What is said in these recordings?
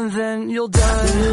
and then you'll die.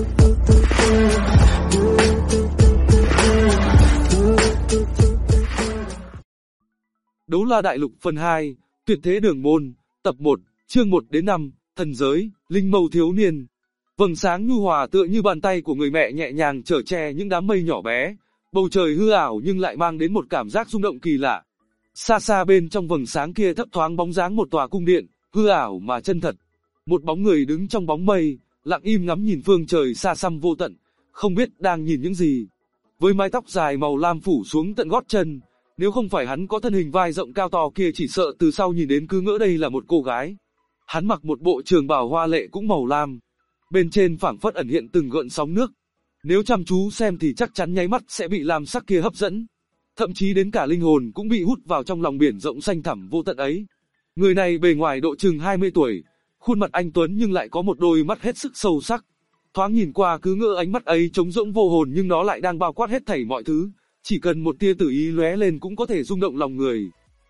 Đấu La Đại Lục phần 2, Tuyệt Thế Đường Môn, tập 1, chương 1 đến 5, Thần Giới, Linh Mâu Thiếu Niên. Vầng sáng nhu hòa tựa như bàn tay của người mẹ nhẹ nhàng chở che những đám mây nhỏ bé, bầu trời hư ảo nhưng lại mang đến một cảm giác rung động kỳ lạ. Xa xa bên trong vầng sáng kia thấp thoáng bóng dáng một tòa cung điện, hư ảo mà chân thật. Một bóng người đứng trong bóng mây, lặng im ngắm nhìn phương trời xa xăm vô tận, không biết đang nhìn những gì. Với mái tóc dài màu lam phủ xuống tận gót chân, nếu không phải hắn có thân hình vai rộng cao to kia chỉ sợ từ sau nhìn đến cứ ngỡ đây là một cô gái. Hắn mặc một bộ trường bào hoa lệ cũng màu lam, bên trên phảng phất ẩn hiện từng gợn sóng nước. Nếu chăm chú xem thì chắc chắn nháy mắt sẽ bị lam sắc kia hấp dẫn. Thậm chí đến cả linh hồn cũng bị hút vào trong lòng biển rộng xanh thẳm vô tận ấy. Người này bề ngoài độ chừng 20 tuổi, khuôn mặt anh tuấn nhưng lại có một đôi mắt hết sức sâu sắc. Thoáng nhìn qua cứ ngỡ ánh mắt ấy trống rỗng vô hồn nhưng nó lại đang bao quát hết thảy mọi thứ. Chỉ cần một tia tử ý lóe lên cũng có thể rung động lòng người.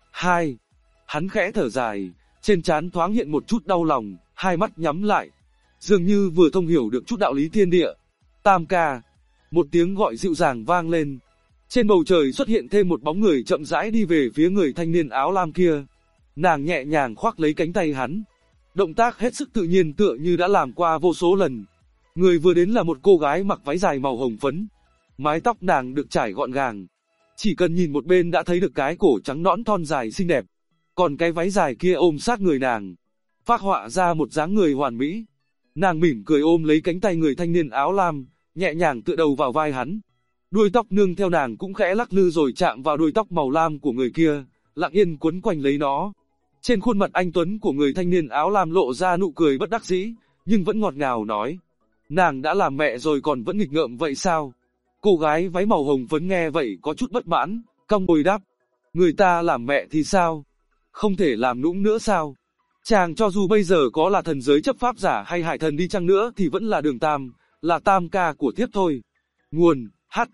2. Hắn khẽ thở dài, trên trán thoáng hiện một chút đau lòng, hai mắt nhắm lại, dường như vừa thông hiểu được chút đạo lý thiên địa. Tam ca. Một tiếng gọi dịu dàng vang lên. Trên bầu trời xuất hiện thêm một bóng người chậm rãi đi về phía người thanh niên áo lam kia. Nàng nhẹ nhàng khoác lấy cánh tay hắn. Động tác hết sức tự nhiên tựa như đã làm qua vô số lần. Người vừa đến là một cô gái mặc váy dài màu hồng phấn. Mái tóc nàng được trải gọn gàng. Chỉ cần nhìn một bên đã thấy được cái cổ trắng nõn thon dài xinh đẹp. Còn cái váy dài kia ôm sát người nàng, phác họa ra một dáng người hoàn mỹ. Nàng mỉm cười ôm lấy cánh tay người thanh niên áo lam, nhẹ nhàng tựa đầu vào vai hắn. Đuôi tóc nương theo nàng cũng khẽ lắc lư rồi chạm vào đuôi tóc màu lam của người kia, lặng yên quấn quanh lấy nó. Trên khuôn mặt anh tuấn của người thanh niên áo lam lộ ra nụ cười bất đắc dĩ, nhưng vẫn ngọt ngào nói: nàng đã làm mẹ rồi còn vẫn nghịch ngợm vậy sao? Cô gái váy màu hồng phấn nghe vậy có chút bất mãn, cong môi đáp: người ta làm mẹ thì sao? Không thể làm nũng nữa sao? Chàng cho dù bây giờ có là thần giới chấp pháp giả hay hải thần đi chăng nữa thì vẫn là Đường Tam, là tam ca của thiếp thôi. Nguồn: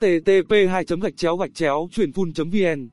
http://truyền phun.vn.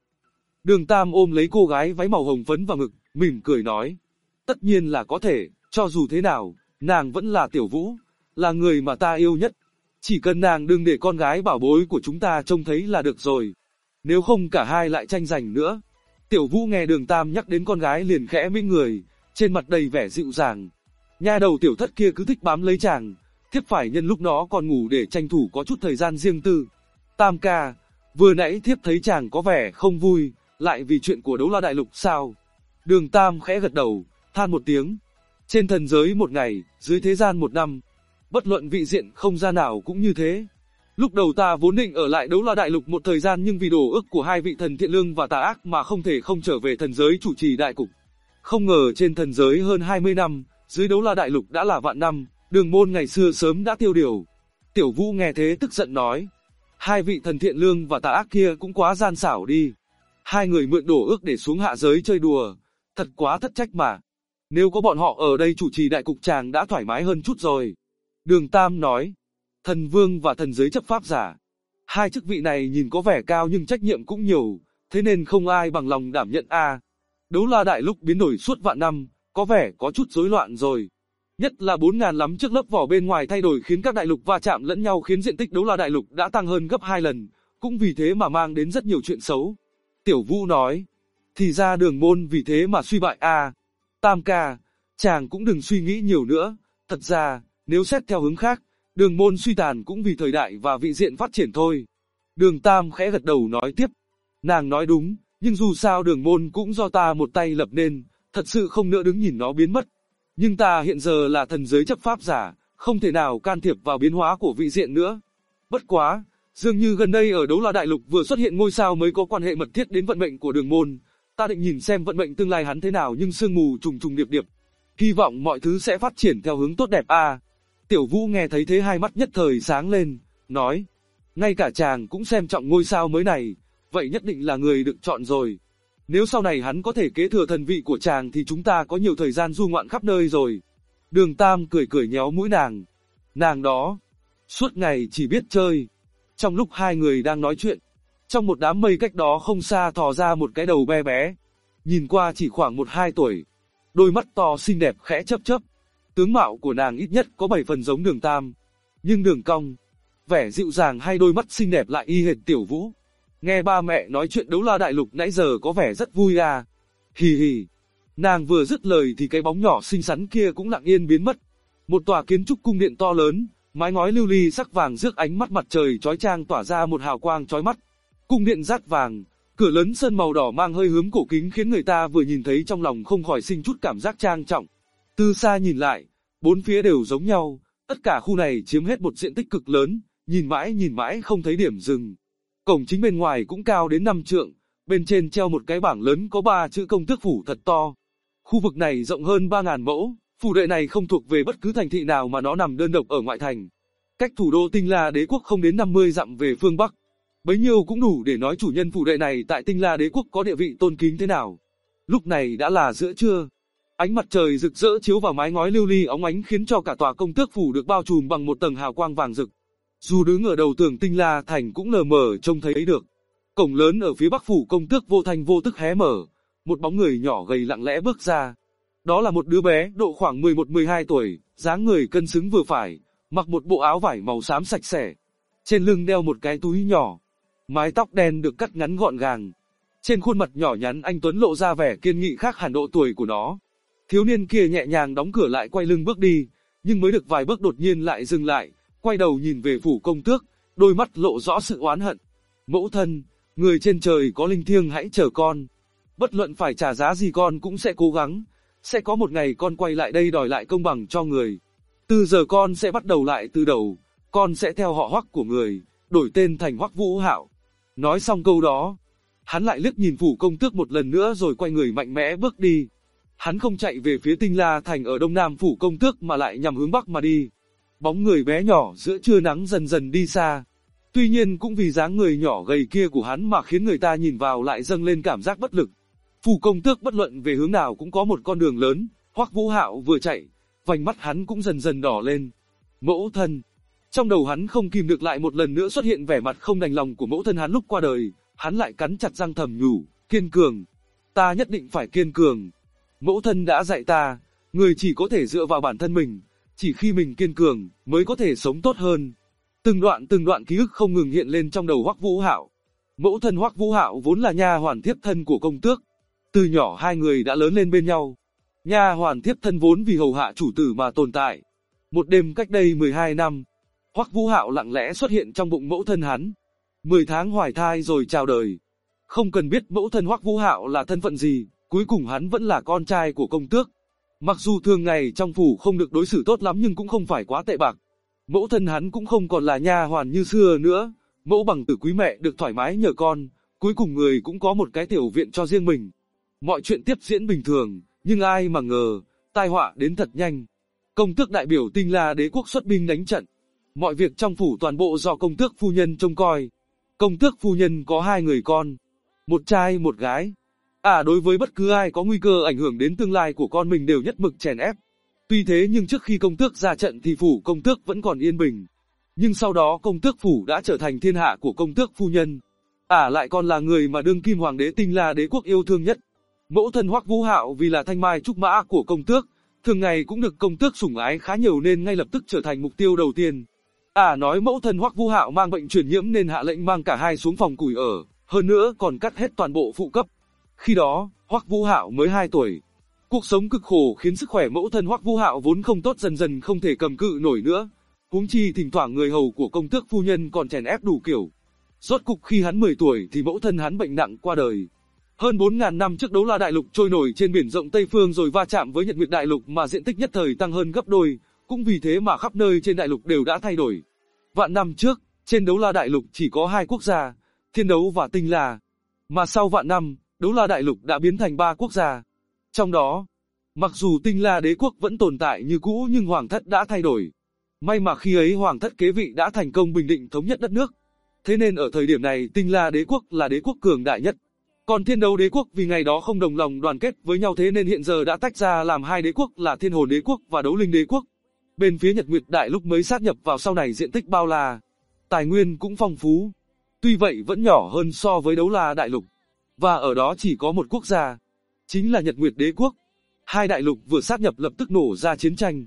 Đường Tam ôm lấy cô gái váy màu hồng phấn vào ngực, mỉm cười nói: tất nhiên là có thể, cho dù thế nào, nàng vẫn là Tiểu Vũ, là người mà ta yêu nhất. Chỉ cần nàng đừng để con gái bảo bối của chúng ta trông thấy là được rồi. Nếu không cả hai lại tranh giành nữa. Tiểu Vũ nghe Đường Tam nhắc đến con gái liền khẽ mỉm người, trên mặt đầy vẻ dịu dàng. Nha đầu tiểu thất kia cứ thích bám lấy chàng, thiếp phải nhân lúc nó còn ngủ để tranh thủ có chút thời gian riêng tư. Tam ca, vừa nãy thiếp thấy chàng có vẻ không vui, lại vì chuyện của Đấu La Đại Lục sao? Đường Tam khẽ gật đầu, than một tiếng. Trên thần giới một ngày, dưới thế gian một năm. Bất luận vị diện không gian nào cũng như thế. Lúc đầu ta vốn định ở lại Đấu La Đại Lục một thời gian nhưng vì đồ ước của hai vị thần thiện lương và tà ác mà không thể không trở về thần giới chủ trì đại cục. Không ngờ trên thần giới hơn 20 năm, dưới Đấu La Đại Lục đã là vạn năm, Đường môn ngày xưa sớm đã tiêu điều. Tiểu Vũ nghe thế tức giận nói: hai vị thần thiện lương và tà ác kia cũng quá gian xảo đi. Hai người mượn đồ ước để xuống hạ giới chơi đùa, thật quá thất trách mà. Nếu có bọn họ ở đây chủ trì đại cục chàng đã thoải mái hơn chút rồi. Đường Tam nói: thần vương và thần giới chấp pháp giả, hai chức vị này nhìn có vẻ cao nhưng trách nhiệm cũng nhiều, thế nên không ai bằng lòng đảm nhận a. Đấu La Đại Lục biến đổi suốt vạn năm, có vẻ có chút rối loạn rồi. Nhất là 4.000 lắm trước lớp vỏ bên ngoài thay đổi khiến các đại lục va chạm lẫn nhau khiến diện tích Đấu La Đại Lục đã tăng hơn gấp 2 lần, cũng vì thế mà mang đến rất nhiều chuyện xấu. Tiểu Vũ nói: thì ra Đường môn vì thế mà suy bại a. Tam ca, chàng cũng đừng suy nghĩ nhiều nữa, thật ra, nếu xét theo hướng khác, Đường môn suy tàn cũng vì thời đại và vị diện phát triển thôi. Đường Tam khẽ gật đầu nói tiếp: nàng nói đúng, nhưng dù sao Đường môn cũng do ta một tay lập nên, thật sự không nỡ đứng nhìn nó biến mất. Nhưng ta hiện giờ là thần giới chấp pháp giả, không thể nào can thiệp vào biến hóa của vị diện nữa. Bất quá, dường như gần đây ở Đấu La Đại Lục vừa xuất hiện ngôi sao mới có quan hệ mật thiết đến vận mệnh của Đường môn. Ta định nhìn xem vận mệnh tương lai hắn thế nào nhưng sương mù trùng trùng điệp điệp. Hy vọng mọi thứ sẽ phát triển theo hướng tốt đẹp a. Tiểu Vũ nghe thấy thế hai mắt nhất thời sáng lên, nói: ngay cả chàng cũng xem trọng ngôi sao mới này, vậy nhất định là người được chọn rồi. Nếu sau này hắn có thể kế thừa thần vị của chàng thì chúng ta có nhiều thời gian du ngoạn khắp nơi rồi. Đường Tam cười cười nhéo mũi nàng. Nàng đó, suốt ngày chỉ biết chơi. Trong lúc hai người đang nói chuyện, trong một đám mây cách đó không xa thò ra một cái đầu bé bé. Nhìn qua chỉ khoảng 1-2 tuổi. Đôi mắt to xinh đẹp khẽ chớp chớp. Tướng mạo của nàng ít nhất có 7 phần giống Đường Tam, nhưng đường cong, vẻ dịu dàng hay đôi mắt xinh đẹp lại y hệt Tiểu Vũ. Nghe ba mẹ nói chuyện Đấu La Đại Lục nãy giờ có vẻ rất vui à. Hì hì. Nàng vừa dứt lời thì cái bóng nhỏ xinh xắn kia cũng lặng yên biến mất. Một tòa kiến trúc cung điện to lớn, mái ngói lưu ly sắc vàng rước ánh mắt mặt trời chói chang tỏa ra một hào quang chói mắt. Cung điện dát vàng, cửa lớn sơn màu đỏ mang hơi hướng cổ kính khiến người ta vừa nhìn thấy trong lòng không khỏi sinh chút cảm giác trang trọng. Từ xa nhìn lại, bốn phía đều giống nhau, tất cả khu này chiếm hết một diện tích cực lớn, nhìn mãi không thấy điểm dừng. Cổng chính bên ngoài cũng cao đến 5 trượng, bên trên treo một cái bảng lớn có 3 chữ Công Tước Phủ thật to. Khu vực này rộng hơn 3.000 mẫu, phủ đệ này không thuộc về bất cứ thành thị nào mà nó nằm đơn độc ở ngoại thành. Cách thủ đô Tinh La Đế Quốc không đến 50 dặm về phương Bắc. Bấy nhiêu cũng đủ để nói chủ nhân phủ đệ này tại Tinh La Đế Quốc có địa vị tôn kính thế nào. Lúc này đã là giữa trưa. Ánh mặt trời rực rỡ chiếu vào mái ngói lưu ly óng ánh khiến cho cả tòa Công Tước Phủ được bao trùm bằng một tầng hào quang vàng rực. Dù đứng ở đầu tường Tinh La Thành cũng lờ mờ trông thấy được. Cổng lớn ở phía bắc phủ Công Tước vô thanh vô tức hé mở. Một bóng người nhỏ gầy lặng lẽ bước ra. Đó là một đứa bé độ khoảng 11-12 tuổi, dáng người cân xứng vừa phải, mặc một bộ áo vải màu xám sạch sẽ. Trên lưng đeo một cái túi nhỏ. Mái tóc đen được cắt ngắn gọn gàng. Trên khuôn mặt nhỏ nhắn anh tuấn lộ ra vẻ kiên nghị khác hẳn độ tuổi của nó. Thiếu niên kia nhẹ nhàng đóng cửa lại quay lưng bước đi, nhưng mới được vài bước đột nhiên lại dừng lại, quay đầu nhìn về phủ Công Tước, đôi mắt lộ rõ sự oán hận. Mẫu thân, người trên trời có linh thiêng hãy chờ con. Bất luận phải trả giá gì con cũng sẽ cố gắng. Sẽ có một ngày con quay lại đây đòi lại công bằng cho người. Từ giờ con sẽ bắt đầu lại từ đầu. Con sẽ theo họ Hoắc của người, đổi tên thành Hoắc Vũ Hạo. Nói xong câu đó, hắn lại liếc nhìn phủ Công Tước một lần nữa rồi quay người mạnh mẽ bước đi. Hắn không chạy về phía Tinh La Thành ở đông nam phủ Công Tước mà lại nhằm hướng bắc mà đi. Bóng người bé nhỏ giữa trưa nắng dần dần đi xa. Tuy nhiên cũng vì dáng người nhỏ gầy kia của hắn mà khiến người ta nhìn vào lại dâng lên cảm giác bất lực. Phủ Công Tước bất luận về hướng nào cũng có một con đường lớn, Hoắc Vũ Hạo vừa chạy, vành mắt hắn cũng dần dần đỏ lên. Mẫu thân. Trong đầu hắn không kìm được lại một lần nữa xuất hiện vẻ mặt không đành lòng của mẫu thân hắn lúc qua đời, hắn lại cắn chặt răng thầm nhủ, kiên cường. Ta nhất định phải kiên cường. Mẫu thân đã dạy ta, người chỉ có thể dựa vào bản thân mình, chỉ khi mình kiên cường mới có thể sống tốt hơn. Từng đoạn ký ức không ngừng hiện lên trong đầu Hoắc Vũ Hạo. Mẫu thân Hoắc Vũ Hạo vốn là nha hoàn thiếp thân của công tước. Từ nhỏ hai người đã lớn lên bên nhau. Nha hoàn thiếp thân vốn vì hầu hạ chủ tử mà tồn tại. Một đêm cách đây 12 năm, Hoắc Vũ Hạo lặng lẽ xuất hiện trong bụng mẫu thân hắn. 10 tháng hoài thai rồi chào đời. Không cần biết mẫu thân Hoắc Vũ Hạo là thân phận gì, cuối cùng hắn vẫn là con trai của công tước. Mặc dù thường ngày trong phủ không được đối xử tốt lắm nhưng cũng không phải quá tệ bạc. Mẫu thân hắn cũng không còn là nha hoàn như xưa nữa, mẫu bằng tử quý mẹ được thoải mái nhờ con, cuối cùng người cũng có một cái tiểu viện cho riêng mình. Mọi chuyện tiếp diễn bình thường, nhưng ai mà ngờ, tai họa đến thật nhanh. Công tước đại biểu Tinh La Đế Quốc xuất binh đánh trận. Mọi việc trong phủ toàn bộ do công tước phu nhân trông coi. Công tước phu nhân có 2 người con, một trai một gái. Đối với bất cứ ai có nguy cơ ảnh hưởng đến tương lai của con mình đều nhất mực chèn ép. Tuy thế nhưng trước khi công tước ra trận thì phủ công tước vẫn còn yên bình. Nhưng sau đó công tước phủ đã trở thành thiên hạ của công tước phu nhân. Lại còn là người mà đương kim hoàng đế Tinh La Đế Quốc yêu thương nhất. Mẫu thân Hoắc Vũ Hạo vì là thanh mai trúc mã của công tước, thường ngày cũng được công tước sủng ái khá nhiều nên ngay lập tức trở thành mục tiêu đầu tiên. Nói mẫu thân Hoắc Vũ Hạo mang bệnh truyền nhiễm nên hạ lệnh mang cả hai xuống phòng củi ở, hơn nữa còn cắt hết toàn bộ phụ cấp. Khi đó, Hoắc Vũ Hạo mới 2 tuổi. Cuộc sống cực khổ khiến sức khỏe mẫu thân Hoắc Vũ Hạo vốn không tốt dần dần không thể cầm cự nổi nữa. Huống chi thỉnh thoảng người hầu của công tước phu nhân còn chèn ép đủ kiểu. Rốt cục khi hắn 10 tuổi thì mẫu thân hắn bệnh nặng qua đời. Hơn 4.000 năm trước Đấu La Đại Lục trôi nổi trên biển rộng Tây Phương rồi va chạm với Nhật Nguyệt Đại Lục mà diện tích nhất thời tăng hơn gấp đôi, cũng vì thế mà khắp nơi trên đại lục đều đã thay đổi. Vạn năm trước, trên Đấu La Đại Lục chỉ có 2 quốc gia, Thiên Đấu và Tinh La. Mà sau vạn năm, Đấu La Đại Lục đã biến thành 3 quốc gia. Trong đó, mặc dù Tinh La Đế Quốc vẫn tồn tại như cũ nhưng hoàng thất đã thay đổi. May mà khi ấy hoàng thất kế vị đã thành công bình định thống nhất đất nước. Thế nên ở thời điểm này Tinh La Đế Quốc là đế quốc cường đại nhất. Còn Thiên Đấu Đế Quốc vì ngày đó không đồng lòng đoàn kết với nhau thế nên hiện giờ đã tách ra làm 2 đế quốc là Thiên Hồn Đế Quốc và Đấu Linh Đế Quốc. Bên phía Nhật Nguyệt Đại Lục mới sát nhập vào sau này diện tích bao la, tài nguyên cũng phong phú. Tuy vậy vẫn nhỏ hơn so với Đấu La Đại Lục. Và ở đó chỉ có một quốc gia, chính là Nhật Nguyệt Đế Quốc. 2 đại lục vừa sát nhập lập tức nổ ra chiến tranh.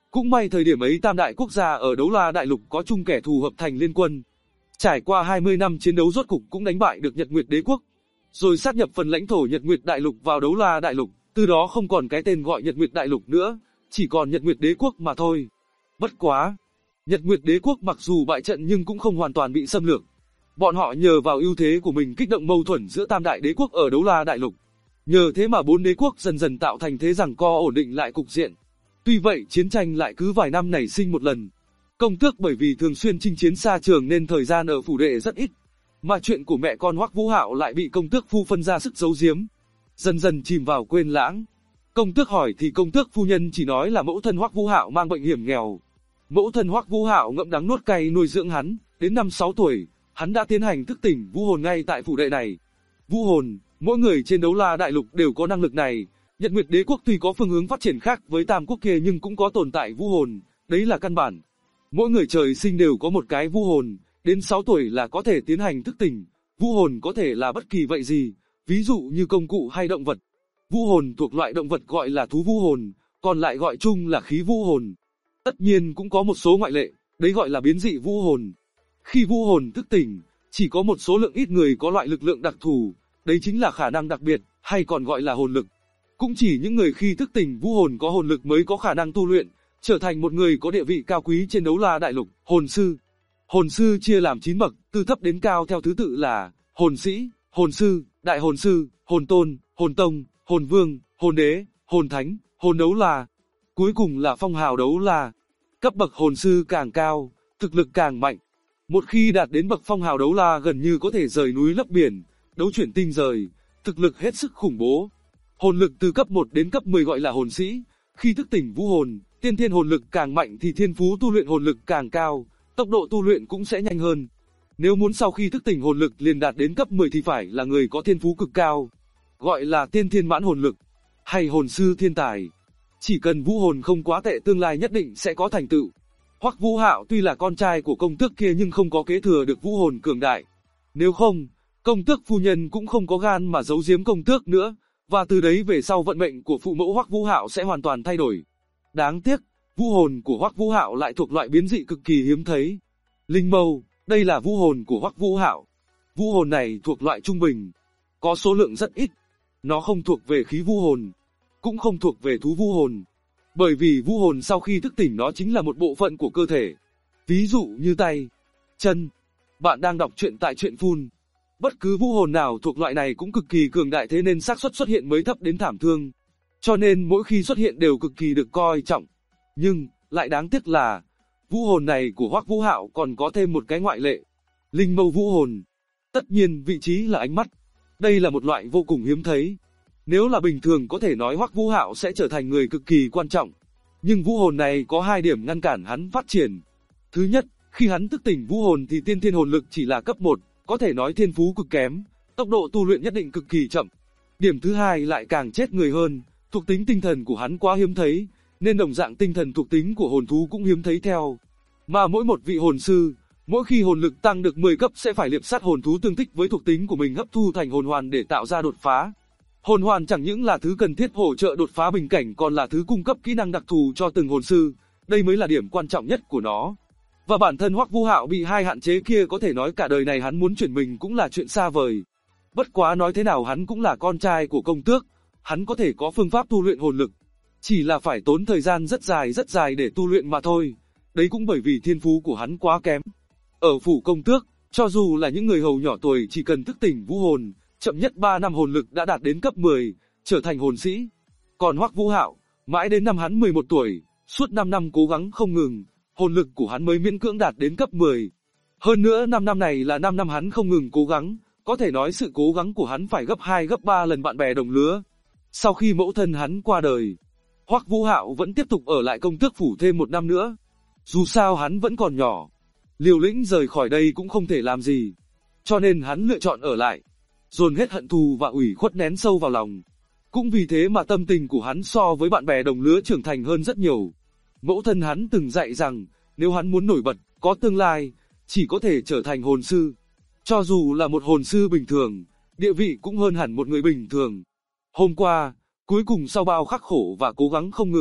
Cũng may thời điểm ấy tam đại quốc gia ở Đấu La Đại Lục có chung kẻ thù hợp thành liên quân. Trải qua 20 năm chiến đấu rốt cục cũng đánh bại được Nhật Nguyệt Đế quốc, rồi sát nhập phần lãnh thổ Nhật Nguyệt Đại Lục vào Đấu La Đại Lục, từ đó không còn cái tên gọi Nhật Nguyệt Đại Lục nữa, chỉ còn Nhật Nguyệt Đế quốc mà thôi. Bất quá, Nhật Nguyệt Đế quốc mặc dù bại trận nhưng cũng không hoàn toàn bị xâm lược. Bọn họ nhờ vào ưu thế của mình kích động mâu thuẫn giữa tam đại đế quốc ở Đấu La Đại Lục. Nhờ thế mà bốn đế quốc dần dần tạo thành thế giằng co ổn định lại cục diện. Tuy vậy chiến tranh lại cứ vài năm nảy sinh một lần. Công tước bởi vì thường xuyên chinh chiến xa trường nên thời gian ở phủ đệ rất ít. Mà chuyện của mẹ con Hoắc Vũ Hạo lại bị công tước phu phân ra sức giấu giếm. Dần dần chìm vào quên lãng. Công tước hỏi thì công tước phu nhân chỉ nói là mẫu thân Hoắc Vũ Hạo mang bệnh hiểm nghèo. Mẫu thân Hoắc Vũ Hạo ngậm đắng nuốt cay nuôi dưỡng hắn, đến năm 6 tuổi, hắn đã tiến hành thức tỉnh vũ hồn ngay tại phủ đệ này. Vũ hồn, mỗi người trên Đấu La Đại Lục đều có năng lực này. Nhật Nguyệt Đế quốc tuy có phương hướng phát triển khác với tam quốc kia nhưng cũng có tồn tại vũ hồn, đấy là căn bản. Mỗi người trời sinh đều có một cái vũ hồn, đến 6 tuổi là có thể tiến hành thức tỉnh. Vũ hồn có thể là bất kỳ vậy gì, ví dụ như công cụ hay động vật. Vũ hồn thuộc loại động vật gọi là thú vũ hồn, còn lại gọi chung là khí vũ hồn. Tất nhiên cũng có một số ngoại lệ, đấy gọi là biến dị vũ hồn. Khi vũ hồn thức tỉnh, chỉ có một số lượng ít người có loại lực lượng đặc thù, đấy chính là khả năng đặc biệt, hay còn gọi là hồn lực. Cũng chỉ những người khi thức tỉnh vũ hồn có hồn lực mới có khả năng tu luyện, trở thành một người có địa vị cao quý trên Đấu La Đại Lục. Hồn sư. Hồn sư chia làm 9 bậc, từ thấp đến cao theo thứ tự là hồn sĩ, hồn sư, đại hồn sư, hồn tôn, hồn tông, hồn vương, hồn đế, hồn thánh, hồn đấu la. Cuối cùng là phong hào đấu la. Cấp bậc hồn sư càng cao, thực lực càng mạnh. Một khi đạt đến bậc phong hào đấu la gần như có thể rời núi lấp biển, đấu chuyển tinh rời, thực lực hết sức khủng bố. Hồn lực từ cấp 1 đến cấp 10 gọi là hồn sĩ. Khi thức tỉnh vũ hồn, tiên thiên hồn lực càng mạnh thì thiên phú tu luyện hồn lực càng cao, tốc độ tu luyện cũng sẽ nhanh hơn. Nếu muốn sau khi thức tỉnh hồn lực liền đạt đến cấp 10 thì phải là người có thiên phú cực cao, gọi là tiên thiên mãn hồn lực, hay hồn sư thiên tài. Chỉ cần vũ hồn không quá tệ tương lai nhất định sẽ có thành tựu. Hoắc Vũ Hạo tuy là con trai của công tước kia nhưng không có kế thừa được vũ hồn cường đại. Nếu không, công tước phu nhân cũng không có gan mà giấu giếm công tước nữa, và từ đấy về sau vận mệnh của phụ mẫu Hoắc Vũ Hạo sẽ hoàn toàn thay đổi. Đáng tiếc, vũ hồn của Hoắc Vũ Hạo lại thuộc loại biến dị cực kỳ hiếm thấy. Linh mâu, đây là vũ hồn của Hoắc Vũ Hạo. Vũ hồn này thuộc loại trung bình, có số lượng rất ít. Nó không thuộc về khí vũ hồn, cũng không thuộc về thú vũ hồn. Bởi vì vũ hồn sau khi thức tỉnh nó chính là một bộ phận của cơ thể. Ví dụ như tay, chân. Bạn đang đọc truyện tại Truyện Phun. Bất cứ vũ hồn nào thuộc loại này cũng cực kỳ cường đại thế nên xác suất xuất hiện mới thấp đến thảm thương. Cho nên mỗi khi xuất hiện đều cực kỳ được coi trọng. Nhưng, lại đáng tiếc là, vũ hồn này của Hoắc Vũ Hạo còn có thêm một cái ngoại lệ. Linh mâu vũ hồn. Tất nhiên vị trí là ánh mắt. Đây là một loại vô cùng hiếm thấy. Nếu là bình thường có thể nói Hoắc Vũ Hạo sẽ trở thành người cực kỳ quan trọng. Nhưng vũ hồn này có 2 điểm ngăn cản hắn phát triển. Thứ nhất, khi hắn thức tỉnh vũ hồn thì tiên thiên hồn lực chỉ là cấp 1, có thể nói thiên phú cực kém, tốc độ tu luyện nhất định cực kỳ chậm. Điểm thứ hai lại càng chết người hơn, thuộc tính tinh thần của hắn quá hiếm thấy, nên đồng dạng tinh thần thuộc tính của hồn thú cũng hiếm thấy theo. Mà mỗi một vị hồn sư, mỗi khi hồn lực tăng được 10 cấp sẽ phải liệp sát hồn thú tương thích với thuộc tính của mình hấp thu thành hồn hoàn để tạo ra đột phá. Hồn hoàn chẳng những là thứ cần thiết hỗ trợ đột phá bình cảnh còn là thứ cung cấp kỹ năng đặc thù cho từng hồn sư, đây mới là điểm quan trọng nhất của nó. Và bản thân Hoắc Vũ Hạo bị 2 hạn chế kia có thể nói cả đời này hắn muốn chuyển mình cũng là chuyện xa vời. Bất quá nói thế nào hắn cũng là con trai của công tước, hắn có thể có phương pháp tu luyện hồn lực. Chỉ là phải tốn thời gian rất dài để tu luyện mà thôi. Đấy cũng bởi vì thiên phú của hắn quá kém. Ở phủ công tước, cho dù là những người hầu nhỏ tuổi chỉ cần thức tỉnh vũ hồn, chậm nhất 3 năm hồn lực đã đạt đến cấp 10, trở thành hồn sĩ. Còn Hoắc Vũ Hạo, mãi đến năm hắn 11 tuổi, suốt 5 năm cố gắng không ngừng, hồn lực của hắn mới miễn cưỡng đạt đến cấp 10. Hơn nữa 5 năm này là 5 năm hắn không ngừng cố gắng, có thể nói sự cố gắng của hắn phải gấp 2 gấp 3 lần bạn bè đồng lứa. Sau khi mẫu thân hắn qua đời, Hoắc Vũ Hạo vẫn tiếp tục ở lại công tước phủ thêm 1 năm nữa. Dù sao hắn vẫn còn nhỏ, liều lĩnh rời khỏi đây cũng không thể làm gì, cho nên hắn lựa chọn ở lại, dồn hết hận thù và ủy khuất nén sâu vào lòng. Cũng vì thế mà tâm tình của hắn so với bạn bè đồng lứa trưởng thành hơn rất nhiều. Mẫu thân hắn từng dạy rằng, nếu hắn muốn nổi bật, có tương lai, chỉ có thể trở thành hồn sư. Cho dù là một hồn sư bình thường, địa vị cũng hơn hẳn một người bình thường. Hôm qua, cuối cùng sau bao khắc khổ và cố gắng không ngừng,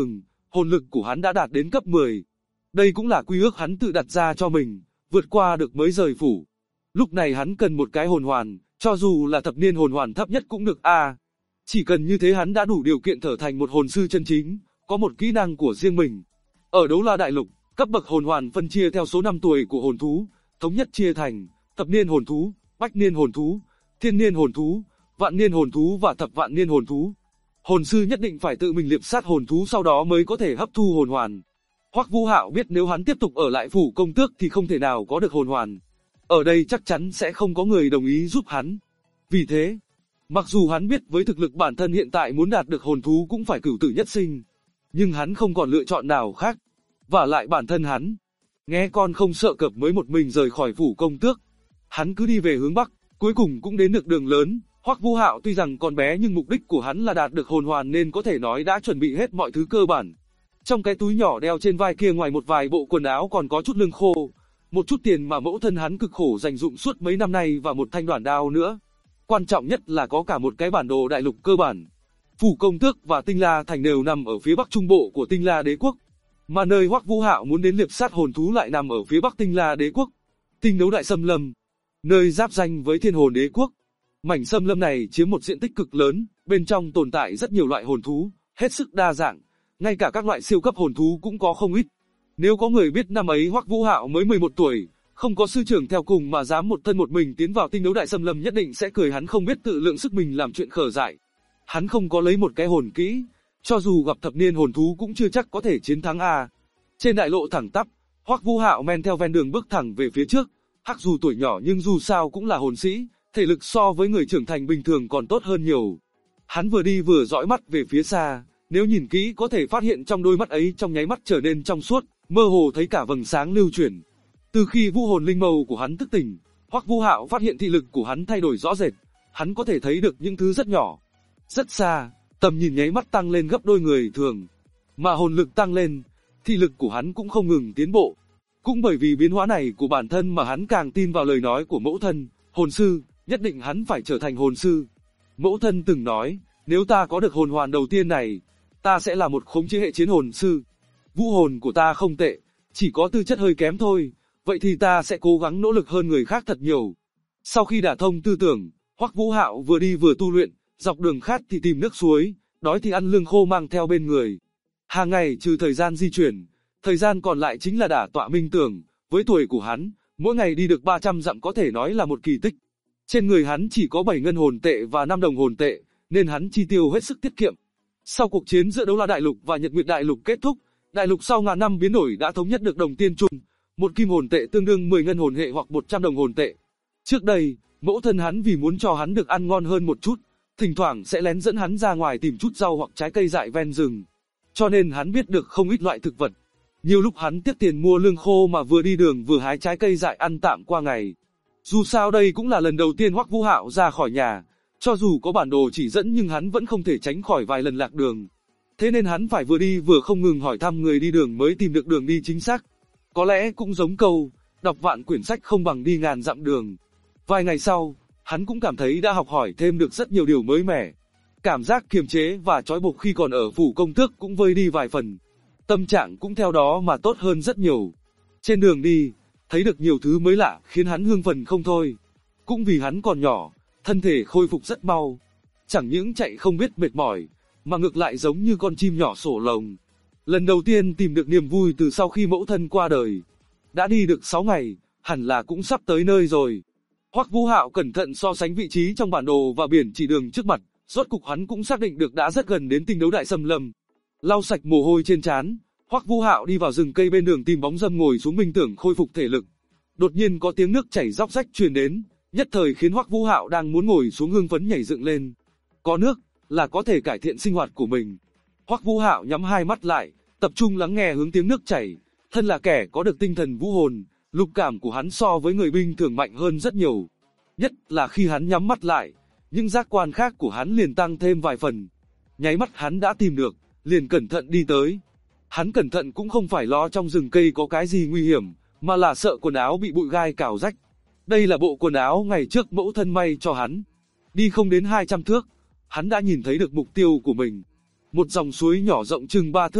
hồn lực của hắn đã đạt đến cấp 10. Đây cũng là quy ước hắn tự đặt ra cho mình, vượt qua được mới rời phủ. Lúc này hắn cần một cái hồn hoàn, cho dù là thập niên hồn hoàn thấp nhất cũng được a. Chỉ cần như thế hắn đã đủ điều kiện trở thành một hồn sư chân chính, có một kỹ năng của riêng mình. Ở Đấu La Đại Lục, cấp bậc hồn hoàn phân chia theo số năm tuổi của hồn thú, thống nhất chia thành thập niên hồn thú, bách niên hồn thú, thiên niên hồn thú, vạn niên hồn thú và thập vạn niên hồn thú. Hồn sư nhất định phải tự mình liệp sát hồn thú sau đó mới có thể hấp thu hồn hoàn. Hoắc Vũ Hạo biết nếu hắn tiếp tục ở lại phủ công tước thì không thể nào có được hồn hoàn. Ở đây chắc chắn sẽ không có người đồng ý giúp hắn. Vì thế, mặc dù hắn biết với thực lực bản thân hiện tại muốn đạt được hồn thú cũng phải cửu tử nhất sinh, nhưng hắn không còn lựa chọn nào khác. Vả lại bản thân hắn, nghe con không sợ cọp mới một mình rời khỏi phủ công tước. Hắn cứ đi về hướng bắc, cuối cùng cũng đến được đường lớn. Hoắc Vũ Hạo tuy rằng còn bé nhưng mục đích của hắn là đạt được hồn hoàn nên có thể nói đã chuẩn bị hết mọi thứ cơ bản. Trong cái túi nhỏ đeo trên vai kia ngoài một vài bộ quần áo còn có chút lương khô, một chút tiền mà mẫu thân hắn cực khổ dành dụm suốt mấy năm nay và một thanh đoản đao nữa. Quan trọng nhất là có cả một cái bản đồ đại lục cơ bản. Phủ Công Tước và Tinh La Thành đều nằm ở phía bắc trung bộ của Tinh La Đế quốc, mà nơi Hoắc Vũ Hạo muốn đến liệp sát hồn thú lại nằm ở phía bắc Tinh La Đế quốc. Tinh Đấu Đại Xâm Lâm, nơi giáp ranh với Thiên Hồn Đế quốc. Mảnh xâm lâm này chiếm một diện tích cực lớn, bên trong tồn tại rất nhiều loại hồn thú, hết sức đa dạng, ngay cả các loại siêu cấp hồn thú cũng có không ít. Nếu có người biết năm ấy Hoắc Vũ Hạo mới 11 tuổi, không có sư trưởng theo cùng mà dám một thân một mình tiến vào Tinh Đấu Đại Xâm Lâm nhất định sẽ cười hắn không biết tự lượng sức mình làm chuyện khờ dại. Hắn không có lấy một cái hồn kỹ, cho dù gặp thập niên hồn thú cũng chưa chắc có thể chiến thắng a. Trên đại lộ thẳng tắp, Hoắc Vũ Hạo men theo ven đường bước thẳng về phía trước. Hắc dù tuổi nhỏ nhưng dù sao cũng là hồn sĩ, thể lực so với người trưởng thành bình thường còn tốt hơn nhiều. Hắn vừa đi vừa dõi mắt về phía xa, nếu nhìn kỹ có thể phát hiện trong đôi mắt ấy trong nháy mắt trở nên trong suốt, mơ hồ thấy cả vầng sáng lưu chuyển. Từ khi vũ hồn linh mâu của hắn thức tỉnh, Hoắc Vũ Hạo phát hiện thị lực của hắn thay đổi rõ rệt, hắn có thể thấy được những thứ rất nhỏ, rất xa, tầm nhìn nháy mắt tăng lên gấp đôi người thường. Mà hồn lực tăng lên, thị lực của hắn cũng không ngừng tiến bộ. Cũng bởi vì biến hóa này của bản thân mà hắn càng tin vào lời nói của mẫu thân, hồn sư, nhất định hắn phải trở thành hồn sư. Mẫu thân từng nói, nếu ta có được hồn hoàn đầu tiên này, ta sẽ là một khống chế hệ chiến hồn sư. Vũ hồn của ta không tệ, chỉ có tư chất hơi kém thôi, vậy thì ta sẽ cố gắng nỗ lực hơn người khác thật nhiều. Sau khi đả thông tư tưởng, Hoắc Vũ Hạo vừa đi vừa tu luyện, dọc đường khát thì tìm nước suối, đói thì ăn lương khô mang theo bên người. Hàng ngày trừ thời gian di chuyển, thời gian còn lại chính là đả tọa minh tưởng. Với tuổi của hắn, mỗi ngày đi được 300 dặm có thể nói là một kỳ tích. Trên người hắn chỉ có 7 ngân hồn tệ và 5 đồng hồn tệ, nên hắn chi tiêu hết sức tiết kiệm. Sau cuộc chiến giữa Đấu La Đại Lục và Nhật Nguyệt Đại Lục kết thúc, Đại Lục sau ngàn năm biến đổi đã thống nhất được đồng tiền chung, một kim hồn tệ tương đương 10 ngân hồn hệ hoặc 100 đồng hồn tệ. Trước đây, mẫu thân hắn vì muốn cho hắn được ăn ngon hơn một chút, thỉnh thoảng sẽ lén dẫn hắn ra ngoài tìm chút rau hoặc trái cây dại ven rừng. Cho nên hắn biết được không ít loại thực vật. Nhiều lúc hắn tiếc tiền mua lương khô mà vừa đi đường vừa hái trái cây dại ăn tạm qua ngày. Dù sao đây cũng là lần đầu tiên Hoắc Vũ Hạo ra khỏi nhà, cho dù có bản đồ chỉ dẫn nhưng hắn vẫn không thể tránh khỏi vài lần lạc đường. Thế nên hắn phải vừa đi vừa không ngừng hỏi thăm người đi đường mới tìm được đường đi chính xác. Có lẽ cũng giống câu, đọc vạn quyển sách không bằng đi ngàn dặm đường. Vài ngày sau, hắn cũng cảm thấy đã học hỏi thêm được rất nhiều điều mới mẻ. Cảm giác kiềm chế và trói buộc khi còn ở phủ công tước cũng vơi đi vài phần. Tâm trạng cũng theo đó mà tốt hơn rất nhiều. Trên đường đi, thấy được nhiều thứ mới lạ khiến hắn hưng phấn không thôi. Cũng vì hắn còn nhỏ, thân thể khôi phục rất mau. Chẳng những chạy không biết mệt mỏi, mà ngược lại giống như con chim nhỏ sổ lồng. Lần đầu tiên tìm được niềm vui từ sau khi mẫu thân qua đời. Đã đi được 6 ngày, hẳn là cũng sắp tới nơi rồi. Hoắc Vũ Hạo cẩn thận so sánh vị trí trong bản đồ và biển chỉ đường trước mặt, rốt cục hắn cũng xác định được đã rất gần đến Tinh Đấu Đại Xâm Lâm. Lau sạch mồ hôi trên trán, Hoắc Vũ Hạo đi vào rừng cây bên đường tìm bóng râm ngồi xuống minh tưởng khôi phục thể lực. Đột nhiên có tiếng nước chảy róc rách truyền đến, nhất thời khiến Hoắc Vũ Hạo đang muốn ngồi xuống hưng phấn nhảy dựng lên. Có nước là có thể cải thiện sinh hoạt của mình. Hoắc Vũ Hạo nhắm hai mắt lại, tập trung lắng nghe hướng tiếng nước chảy. Thân là kẻ có được tinh thần vũ hồn, lục cảm của hắn so với người bình thường mạnh hơn rất nhiều. Nhất là khi hắn nhắm mắt lại, những giác quan khác của hắn liền tăng thêm vài phần. Nháy mắt hắn đã tìm được, liền cẩn thận đi tới. Hắn cẩn thận cũng không phải lo trong rừng cây có cái gì nguy hiểm, mà là sợ quần áo bị bụi gai cào rách. Đây là bộ quần áo ngày trước mẫu thân may cho hắn. Đi không đến 200 thước, hắn đã nhìn thấy được mục tiêu của mình. Một dòng suối nhỏ rộng chừng 3 thước,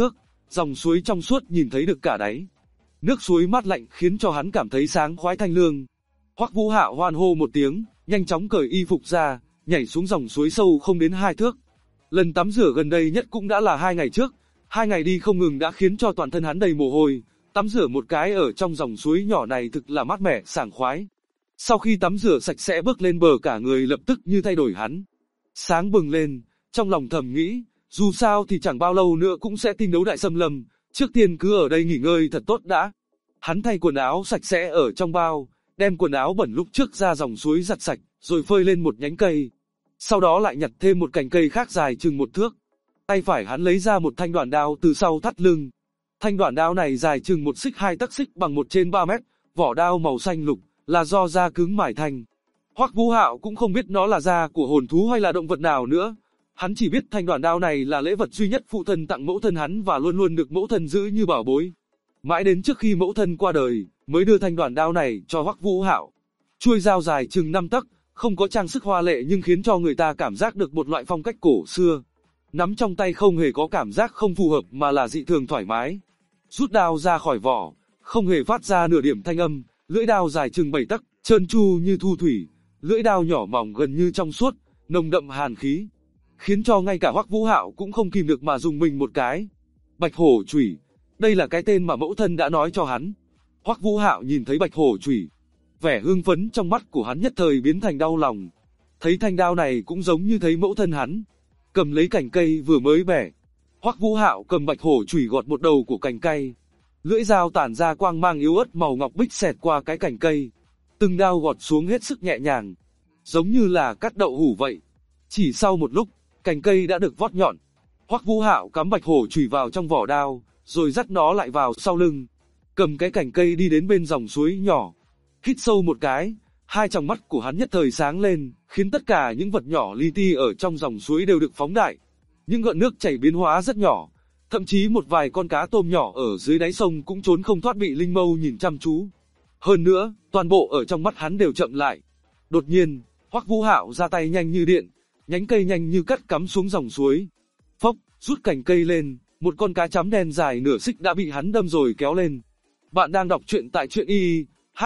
dòng suối trong suốt nhìn thấy được cả đáy. Nước suối mát lạnh khiến cho hắn cảm thấy sáng khoái thanh lương. Hoắc Vũ Hạo hoan hô một tiếng, nhanh chóng cởi y phục ra, nhảy xuống dòng suối sâu không đến 2 thước. Lần tắm rửa gần đây nhất cũng đã là 2 ngày trước, 2 ngày đi không ngừng đã khiến cho toàn thân hắn đầy mồ hôi, tắm rửa một cái ở trong dòng suối nhỏ này thực là mát mẻ, sảng khoái. Sau khi tắm rửa sạch sẽ bước lên bờ cả người lập tức như thay đổi hắn. Sáng bừng lên, trong lòng thầm nghĩ, dù sao thì chẳng bao lâu nữa cũng sẽ tinh đấu đại xâm lâm, trước tiên cứ ở đây nghỉ ngơi thật tốt đã. Hắn thay quần áo sạch sẽ ở trong bao, đem quần áo bẩn lúc trước ra dòng suối giặt sạch, rồi phơi lên một nhánh cây. Sau đó lại nhặt thêm một cành cây khác dài chừng 1 thước. Tay phải hắn lấy ra một thanh đoạn đao từ sau thắt lưng. Thanh đoạn đao này dài chừng 1 xích 2 tấc, xích bằng 1/3 mét, vỏ đao màu xanh lục, là do da cứng mài thành. Hoắc Vũ Hạo cũng không biết nó là da của hồn thú hay là động vật nào nữa. Hắn chỉ biết thanh đoạn đao này là lễ vật duy nhất phụ thân tặng mẫu thân hắn và luôn luôn được mẫu thân giữ như bảo bối. Mãi đến trước khi mẫu thân qua đời, mới đưa thanh đoạn đao này cho Hoắc Vũ Hạo. Chuôi dao dài chừng 5 tấc, không có trang sức hoa lệ nhưng khiến cho người ta cảm giác được một loại phong cách cổ xưa. Nắm trong tay không hề có cảm giác không phù hợp mà là dị thường thoải mái. Rút đao ra khỏi vỏ, không hề phát ra nửa điểm thanh âm, lưỡi đao dài chừng 7 tấc, trơn tru như thu thủy, lưỡi đao nhỏ mỏng gần như trong suốt, nồng đậm hàn khí, khiến cho ngay cả Hoắc Vũ Hạo cũng không kìm được mà dùng mình một cái. Bạch hổ chủy, đây là cái tên mà mẫu thân đã nói cho hắn. Hoắc Vũ Hạo nhìn thấy bạch hổ chủy, vẻ hưng phấn trong mắt của hắn nhất thời biến thành đau lòng. Thấy thanh đao này cũng giống như thấy mẫu thân hắn. Cầm lấy cành cây vừa mới bẻ, Hoắc Vũ Hạo cầm bạch hổ chủy gọt một đầu của cành cây. Lưỡi dao tản ra quang mang yếu ớt màu ngọc bích xẹt qua cái cành cây. Từng đao gọt xuống hết sức nhẹ nhàng, giống như là cắt đậu hủ vậy. Chỉ sau một lúc, cành cây đã được vót nhọn. Hoắc Vũ Hạo cắm bạch hổ chủy vào trong vỏ đao, rồi dắt nó lại vào sau lưng. Cầm cái cành cây đi đến bên dòng suối nhỏ. Hít sâu một cái, hai tròng mắt của hắn nhất thời sáng lên, khiến tất cả những vật nhỏ li ti ở trong dòng suối đều được phóng đại. Những gợn nước chảy biến hóa rất nhỏ, thậm chí một vài con cá tôm nhỏ ở dưới đáy sông cũng trốn không thoát bị Linh Mâu nhìn chăm chú. Hơn nữa, toàn bộ ở trong mắt hắn đều chậm lại. Đột nhiên, Hoắc Vũ Hạo ra tay nhanh như điện, nhánh cây nhanh như cắt cắm xuống dòng suối. Phốc, rút cành cây lên, một con cá chấm đen dài nửa xích đã bị hắn đâm rồi kéo lên. Bạn đang đọc truyện tại truyện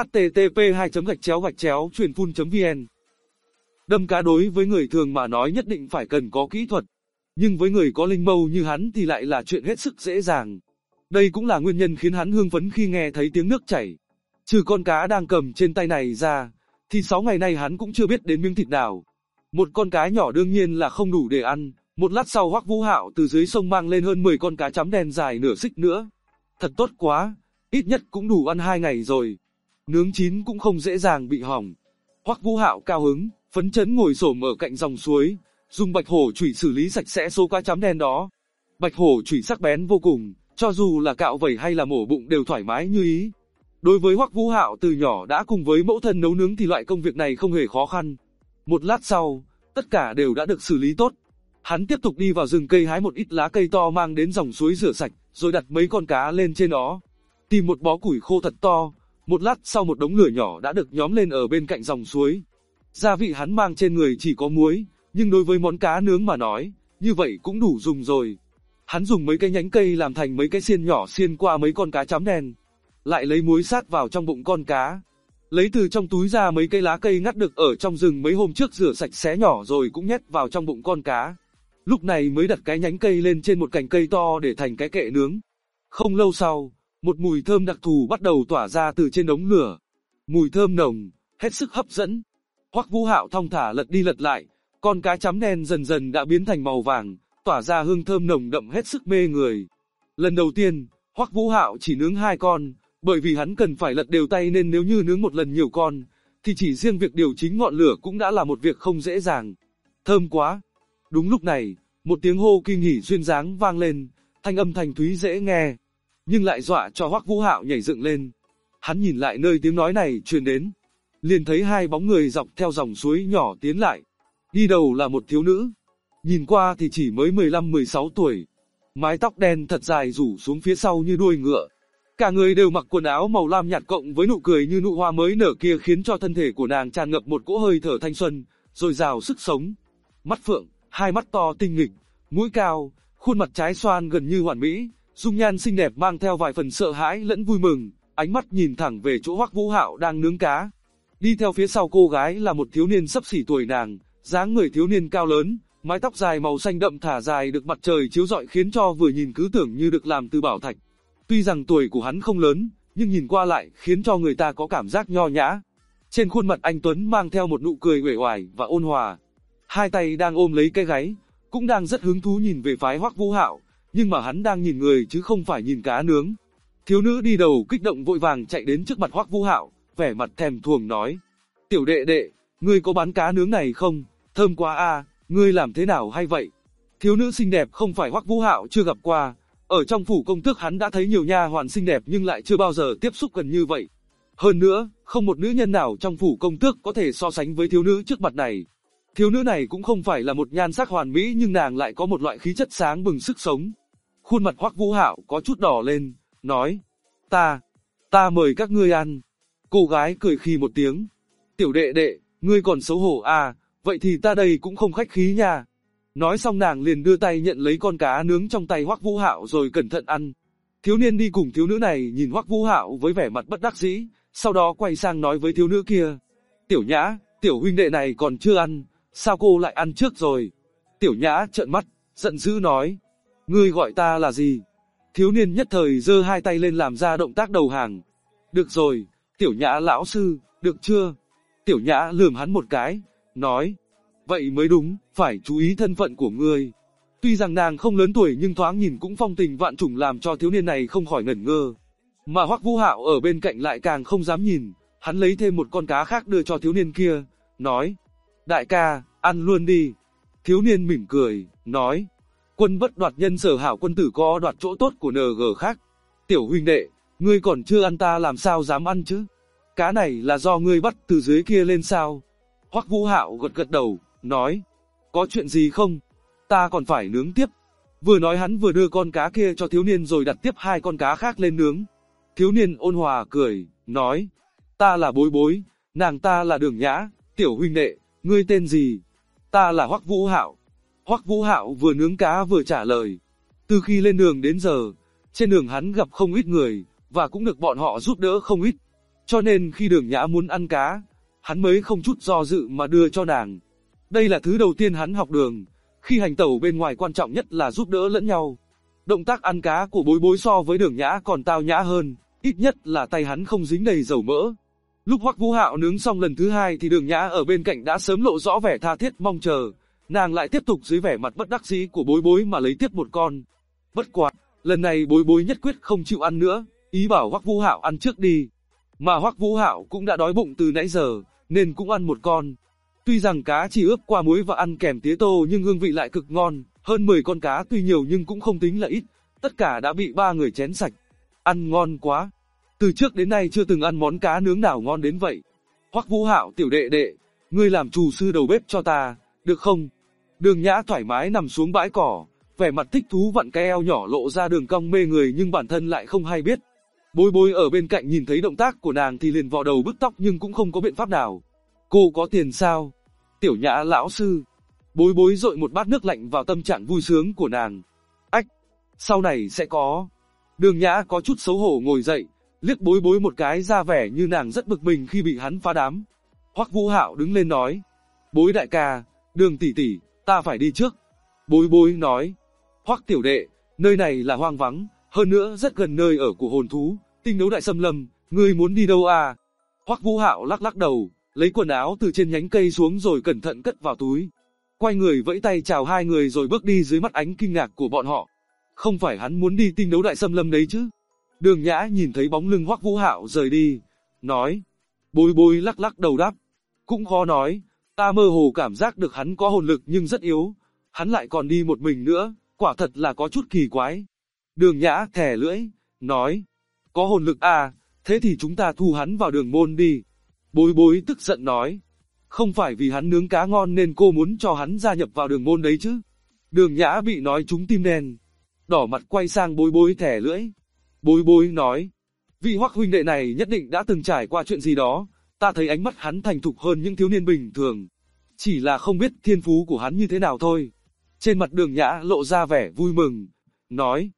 http://truyền.phun.vn. Đâm cá đối với người thường mà nói nhất định phải cần có kỹ thuật, nhưng với người có linh mâu như hắn thì lại là chuyện hết sức dễ dàng. Đây cũng là nguyên nhân khiến hắn hưng phấn khi nghe thấy tiếng nước chảy. Trừ con cá đang cầm trên tay này ra, thì 6 ngày nay hắn cũng chưa biết đến miếng thịt nào. Một con cá nhỏ đương nhiên là không đủ để ăn. Một lát sau Hoắc Vũ Hạo từ dưới sông mang lên hơn 10 con cá chấm đen dài nửa xích nữa. Thật tốt quá, ít nhất cũng đủ ăn 2 ngày rồi. Nướng chín cũng không dễ dàng bị hỏng. Hoắc Vũ Hạo cao hứng, phấn chấn ngồi xổm ở cạnh dòng suối, dùng bạch hổ chủy xử lý sạch sẽ số cá chấm đen đó. Bạch hổ chủy sắc bén vô cùng, cho dù là cạo vẩy hay là mổ bụng đều thoải mái như ý. Đối với Hoắc Vũ Hạo từ nhỏ đã cùng với mẫu thân nấu nướng thì loại công việc này không hề khó khăn. Một lát sau, tất cả đều đã được xử lý tốt. Hắn tiếp tục đi vào rừng cây hái một ít lá cây to mang đến dòng suối rửa sạch, rồi đặt mấy con cá lên trên đó. Tìm một bó củi khô thật to, một lát sau một đống lửa nhỏ đã được nhóm lên ở bên cạnh dòng suối. Gia vị hắn mang trên người chỉ có muối, nhưng đối với món cá nướng mà nói, như vậy cũng đủ dùng rồi. Hắn dùng mấy cái nhánh cây làm thành mấy cái xiên nhỏ xiên qua mấy con cá chấm đen. Lại lấy muối sát vào trong bụng con cá. Lấy từ trong túi ra mấy cây lá cây ngắt được ở trong rừng mấy hôm trước rửa sạch xé nhỏ rồi cũng nhét vào trong bụng con cá. Lúc này mới đặt cái nhánh cây lên trên một cành cây to để thành cái kệ nướng. Không lâu sau, một mùi thơm đặc thù bắt đầu tỏa ra từ trên đống lửa. Mùi thơm nồng, hết sức hấp dẫn. Hoắc Vũ Hạo thong thả lật đi lật lại, con cá chấm đen dần dần đã biến thành màu vàng, tỏa ra hương thơm nồng đậm hết sức mê người. Lần đầu tiên, Hoắc Vũ Hạo chỉ nướng 2 con, bởi vì hắn cần phải lật đều tay nên nếu như nướng một lần nhiều con, thì chỉ riêng việc điều chỉnh ngọn lửa cũng đã là một việc không dễ dàng. Thơm quá! Đúng lúc này, một tiếng hô kinh hỉ duyên dáng vang lên, thanh âm thanh thúy dễ nghe, nhưng lại dọa cho Hoắc Vũ Hạo nhảy dựng lên. Hắn nhìn lại nơi tiếng nói này truyền đến, liền thấy 2 bóng người dọc theo dòng suối nhỏ tiến lại. Đi đầu là một thiếu nữ, nhìn qua thì chỉ mới 15-16 tuổi, mái tóc đen thật dài rủ xuống phía sau như đuôi ngựa. Cả người đều mặc quần áo màu lam nhạt cộng với nụ cười như nụ hoa mới nở kia khiến cho thân thể của nàng tràn ngập một cỗ hơi thở thanh xuân, dồi dào sức sống. Mắt phượng, 2 mắt to tinh nghịch, mũi cao, khuôn mặt trái xoan gần như hoàn mỹ, dung nhan xinh đẹp mang theo vài phần sợ hãi lẫn vui mừng, ánh mắt nhìn thẳng về chỗ Hoắc Vũ Hạo đang nướng cá. Đi theo phía sau cô gái là một thiếu niên xấp xỉ tuổi nàng, dáng người thiếu niên cao lớn, mái tóc dài màu xanh đậm thả dài được mặt trời chiếu rọi khiến cho vừa nhìn cứ tưởng như được làm từ bảo thạch. Tuy rằng tuổi của hắn không lớn, nhưng nhìn qua lại khiến cho người ta có cảm giác nho nhã. Trên khuôn mặt anh tuấn mang theo một nụ cười uể oải và ôn hòa. Hai tay đang ôm lấy cái gáy, cũng đang rất hứng thú nhìn về phái Hoắc Vũ Hạo, nhưng mà hắn đang nhìn người chứ không phải nhìn cá nướng. Thiếu nữ đi đầu kích động vội vàng chạy đến trước mặt Hoắc Vũ Hạo, vẻ mặt thèm thuồng nói: "Tiểu đệ đệ, ngươi có bán cá nướng này không? Thơm quá a, ngươi làm thế nào hay vậy?" Thiếu nữ xinh đẹp không phải Hoắc Vũ Hạo chưa gặp qua, ở trong phủ công tước hắn đã thấy nhiều nha hoàn xinh đẹp nhưng lại chưa bao giờ tiếp xúc gần như vậy. Hơn nữa, không một nữ nhân nào trong phủ công tước có thể so sánh với thiếu nữ trước mặt này. Thiếu nữ này cũng không phải là một nhan sắc hoàn mỹ nhưng nàng lại có một loại khí chất sáng bừng sức sống. Khuôn mặt Hoắc Vũ Hạo có chút đỏ lên, nói: Ta mời các ngươi ăn." Cô gái cười khì một tiếng: "Tiểu đệ đệ, ngươi còn xấu hổ à, vậy thì ta đây cũng không khách khí nha." Nói xong nàng liền đưa tay nhận lấy con cá nướng trong tay Hoắc Vũ Hạo rồi cẩn thận ăn. Thiếu niên đi cùng thiếu nữ này nhìn Hoắc Vũ Hạo với vẻ mặt bất đắc dĩ, sau đó quay sang nói với thiếu nữ kia: "Tiểu Nhã, tiểu huynh đệ này còn chưa ăn, sao cô lại ăn trước rồi?" Tiểu Nhã trợn mắt, giận dữ nói: "Ngươi gọi ta là gì?" Thiếu niên nhất thời giơ hai tay lên làm ra động tác đầu hàng. "Được rồi, Tiểu Nhã lão sư, được chưa?" Tiểu Nhã lườm hắn một cái, nói: "Vậy mới đúng, phải chú ý thân phận của ngươi." Tuy rằng nàng không lớn tuổi nhưng thoáng nhìn cũng phong tình vạn trùng làm cho thiếu niên này không khỏi ngẩn ngơ. Mà Hoắc Vũ Hạo ở bên cạnh lại càng không dám nhìn, hắn lấy thêm một con cá khác đưa cho thiếu niên kia, nói: "Đại ca, ăn luôn đi." Thiếu niên mỉm cười, nói: "Quân bất đoạt nhân sở hảo, quân tử có đoạt chỗ tốt của NG khác. Tiểu huynh đệ, ngươi còn chưa ăn ta làm sao dám ăn chứ? Cá này là do ngươi bắt từ dưới kia lên sao?" Hoắc Vũ Hạo gật gật đầu, nói: "Có chuyện gì không? Ta còn phải nướng tiếp." Vừa nói hắn vừa đưa con cá kia cho thiếu niên rồi đặt tiếp hai con cá khác lên nướng. Thiếu niên ôn hòa cười, nói: "Ta là Bối Bối, nàng ta là Đường Nhã, tiểu huynh đệ, ngươi tên gì?" "Ta là Hoắc Vũ Hạo." Hoắc Vũ Hạo vừa nướng cá vừa trả lời. Từ khi lên đường đến giờ, trên đường hắn gặp không ít người, và cũng được bọn họ giúp đỡ không ít. Cho nên khi Đường Nhã muốn ăn cá, hắn mới không chút do dự mà đưa cho nàng. Đây là thứ đầu tiên hắn học đường, khi hành tẩu bên ngoài quan trọng nhất là giúp đỡ lẫn nhau. Động tác ăn cá của Bối Bối so với Đường Nhã còn tao nhã hơn, ít nhất là tay hắn không dính đầy dầu mỡ. Lúc Hoắc Vũ Hạo nướng xong lần thứ hai thì Đường Nhã ở bên cạnh đã sớm lộ rõ vẻ tha thiết mong chờ, nàng lại tiếp tục dưới vẻ mặt bất đắc dĩ của Bối Bối mà lấy tiếp một con. Bất quá, lần này Bối Bối nhất quyết không chịu ăn nữa, ý bảo Hoắc Vũ Hạo ăn trước đi. Mà Hoắc Vũ Hạo cũng đã đói bụng từ nãy giờ, nên cũng ăn một con. Tuy rằng cá chỉ ướp qua muối và ăn kèm tía tô nhưng hương vị lại cực ngon, hơn 10 con cá tuy nhiều nhưng cũng không tính là ít, tất cả đã bị ba người chén sạch. Ăn ngon quá. Từ trước đến nay chưa từng ăn món cá nướng nào ngon đến vậy. Hoắc Vũ Hạo tiểu đệ đệ, ngươi làm chủ sư đầu bếp cho ta, được không? Đường Nhã thoải mái nằm xuống bãi cỏ, vẻ mặt thích thú vặn cái eo nhỏ lộ ra đường cong mê người nhưng bản thân lại không hay biết. Bối Bối ở bên cạnh nhìn thấy động tác của nàng thì liền vò đầu bứt tóc nhưng cũng không có biện pháp nào. "Cô có tiền sao?" "Tiểu Nhã lão sư." Bối Bối dội một bát nước lạnh vào tâm trạng vui sướng của nàng. "Ách, sau này sẽ có." Đường Nhã có chút xấu hổ ngồi dậy, liếc Bối Bối một cái ra vẻ như nàng rất bực mình khi bị hắn phá đám. Hoắc Vũ Hạo đứng lên nói: "Bối đại ca, Đường tỷ tỷ, ta phải đi trước." Bối Bối nói: "Hoắc tiểu đệ, nơi này là hoang vắng, hơn nữa rất gần nơi ở của hồn thú, Tinh Đấu Đại Xâm Lâm, ngươi muốn đi đâu à?" Hoắc Vũ Hạo lắc lắc đầu, lấy quần áo từ trên nhánh cây xuống rồi cẩn thận cất vào túi. Quay người vẫy tay chào hai người rồi bước đi dưới mắt ánh kinh ngạc của bọn họ. Không phải hắn muốn đi Tinh Đấu Đại Xâm Lâm đấy chứ? Đường Nhã nhìn thấy bóng lưng Hoắc Vũ Hạo rời đi, nói. Bối Bối lắc lắc đầu đáp. Cũng khó nói, ta mơ hồ cảm giác được hắn có hồn lực nhưng rất yếu. Hắn lại còn đi một mình nữa, quả thật là có chút kỳ quái. Đường Nhã thè lưỡi, nói. Có hồn lực à, thế thì chúng ta thu hắn vào đường môn đi. Bối Bối tức giận nói. Không phải vì hắn nướng cá ngon nên cô muốn cho hắn gia nhập vào đường môn đấy chứ. Đường Nhã bị nói trúng tim đen. Đỏ mặt quay sang Bối Bối thè lưỡi. Bối Bối nói. Vị Hoắc huynh đệ này nhất định đã từng trải qua chuyện gì đó. Ta thấy ánh mắt hắn thành thục hơn những thiếu niên bình thường. Chỉ là không biết thiên phú của hắn như thế nào thôi. Trên mặt Đường Nhã lộ ra vẻ vui mừng. Nói.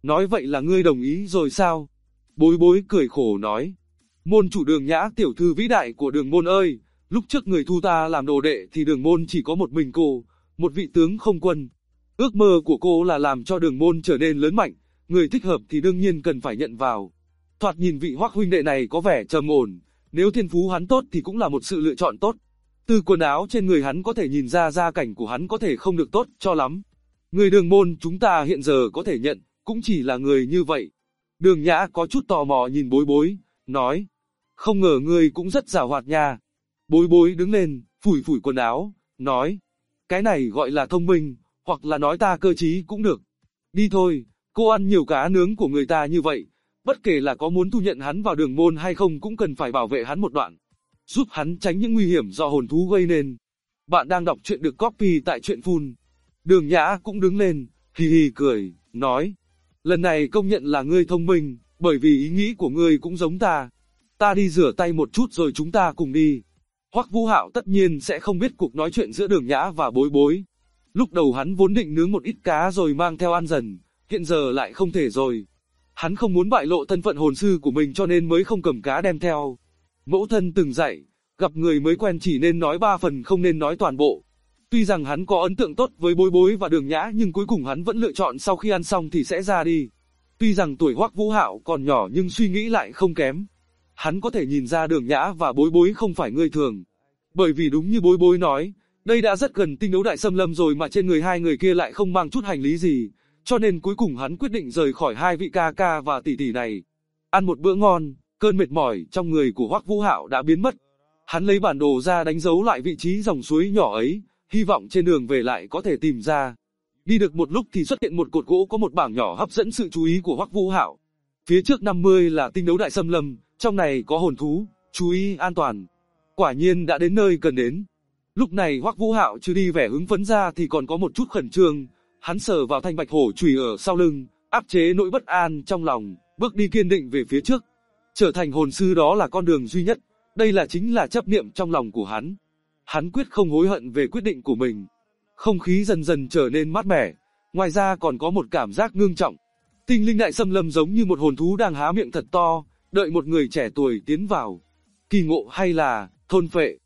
Nói vậy là ngươi đồng ý rồi sao? Bối bối cười khổ nói. Môn chủ Đường Nhã tiểu thư vĩ đại của Đường môn ơi, lúc trước người thu ta làm đồ đệ thì Đường môn chỉ có một mình cô, một vị tướng không quân. Ước mơ của cô là làm cho Đường môn trở nên lớn mạnh, người thích hợp thì đương nhiên cần phải nhận vào. Thoạt nhìn vị Hoắc huynh đệ này có vẻ trầm ổn, nếu thiên phú hắn tốt thì cũng là một sự lựa chọn tốt. Từ quần áo trên người hắn có thể nhìn ra gia cảnh của hắn có thể không được tốt cho lắm. Người Đường môn chúng ta hiện giờ có thể nhận, cũng chỉ là người như vậy. Đường Nhã có chút tò mò nhìn bối bối, nói. Không ngờ ngươi cũng rất giàu hoạt nha. Bối bối đứng lên, phủi phủi quần áo, nói. Cái này gọi là thông minh, hoặc là nói ta cơ trí cũng được. Đi thôi, cô ăn nhiều cá nướng của người ta như vậy, bất kể là có muốn thu nhận hắn vào Đường môn hay không cũng cần phải bảo vệ hắn một đoạn, giúp hắn tránh những nguy hiểm do hồn thú gây nên. Bạn đang đọc truyện được copy tại truyện Phun. Đường Nhã cũng đứng lên, hì hì cười, nói. Lần này công nhận là ngươi thông minh, bởi vì ý nghĩ của ngươi cũng giống ta. Ta đi rửa tay một chút rồi chúng ta cùng đi. Hoắc Vũ Hạo tất nhiên sẽ không biết cuộc nói chuyện giữa Đường Nhã và bối bối. Lúc đầu hắn vốn định nướng một ít cá rồi mang theo ăn dần, hiện giờ lại không thể rồi. Hắn không muốn bại lộ thân phận hồn sư của mình cho nên mới không cầm cá đem theo. Mẫu thân từng dạy, gặp người mới quen chỉ nên nói 3 phần không nên nói toàn bộ. Tuy rằng hắn có ấn tượng tốt với bối bối và Đường Nhã nhưng cuối cùng hắn vẫn lựa chọn sau khi ăn xong thì sẽ ra đi. Tuy rằng tuổi Hoắc Vũ Hạo còn nhỏ nhưng suy nghĩ lại không kém. Hắn có thể nhìn ra Đường Nhã và bối bối không phải người thường. Bởi vì đúng như bối bối nói, đây đã rất gần tinh đấu đại xâm lâm rồi mà trên người hai người kia lại không mang chút hành lý gì. Cho nên cuối cùng hắn quyết định rời khỏi hai vị ca ca và tỷ tỷ này. Ăn một bữa ngon, cơn mệt mỏi trong người của Hoắc Vũ Hạo đã biến mất. Hắn lấy bản đồ ra đánh dấu lại vị trí dòng suối nhỏ ấy, hy vọng trên đường về lại có thể tìm ra. Đi được một lúc thì xuất hiện một cột gỗ có một bảng nhỏ hấp dẫn sự chú ý của Hoắc Vũ Hạo. Phía trước 50 là tinh đấu đại xâm lâm, trong này có hồn thú, chú ý an toàn. Quả nhiên đã đến nơi cần đến. Lúc này Hoắc Vũ Hạo trừ đi vẻ hứng phấn ra thì còn có một chút khẩn trương. Hắn sờ vào thanh bạch hổ chùy ở sau lưng, áp chế nỗi bất an trong lòng, bước đi kiên định về phía trước. Trở thành hồn sư đó là con đường duy nhất, đây chính là chấp niệm trong lòng của hắn. Hắn quyết không hối hận về quyết định của mình. Không khí dần dần trở nên mát mẻ, ngoài ra còn có một cảm giác ngưng trọng. Tinh linh đại xâm lâm giống như một hồn thú đang há miệng thật to, đợi một người trẻ tuổi tiến vào. Kỳ ngộ hay là thôn phệ.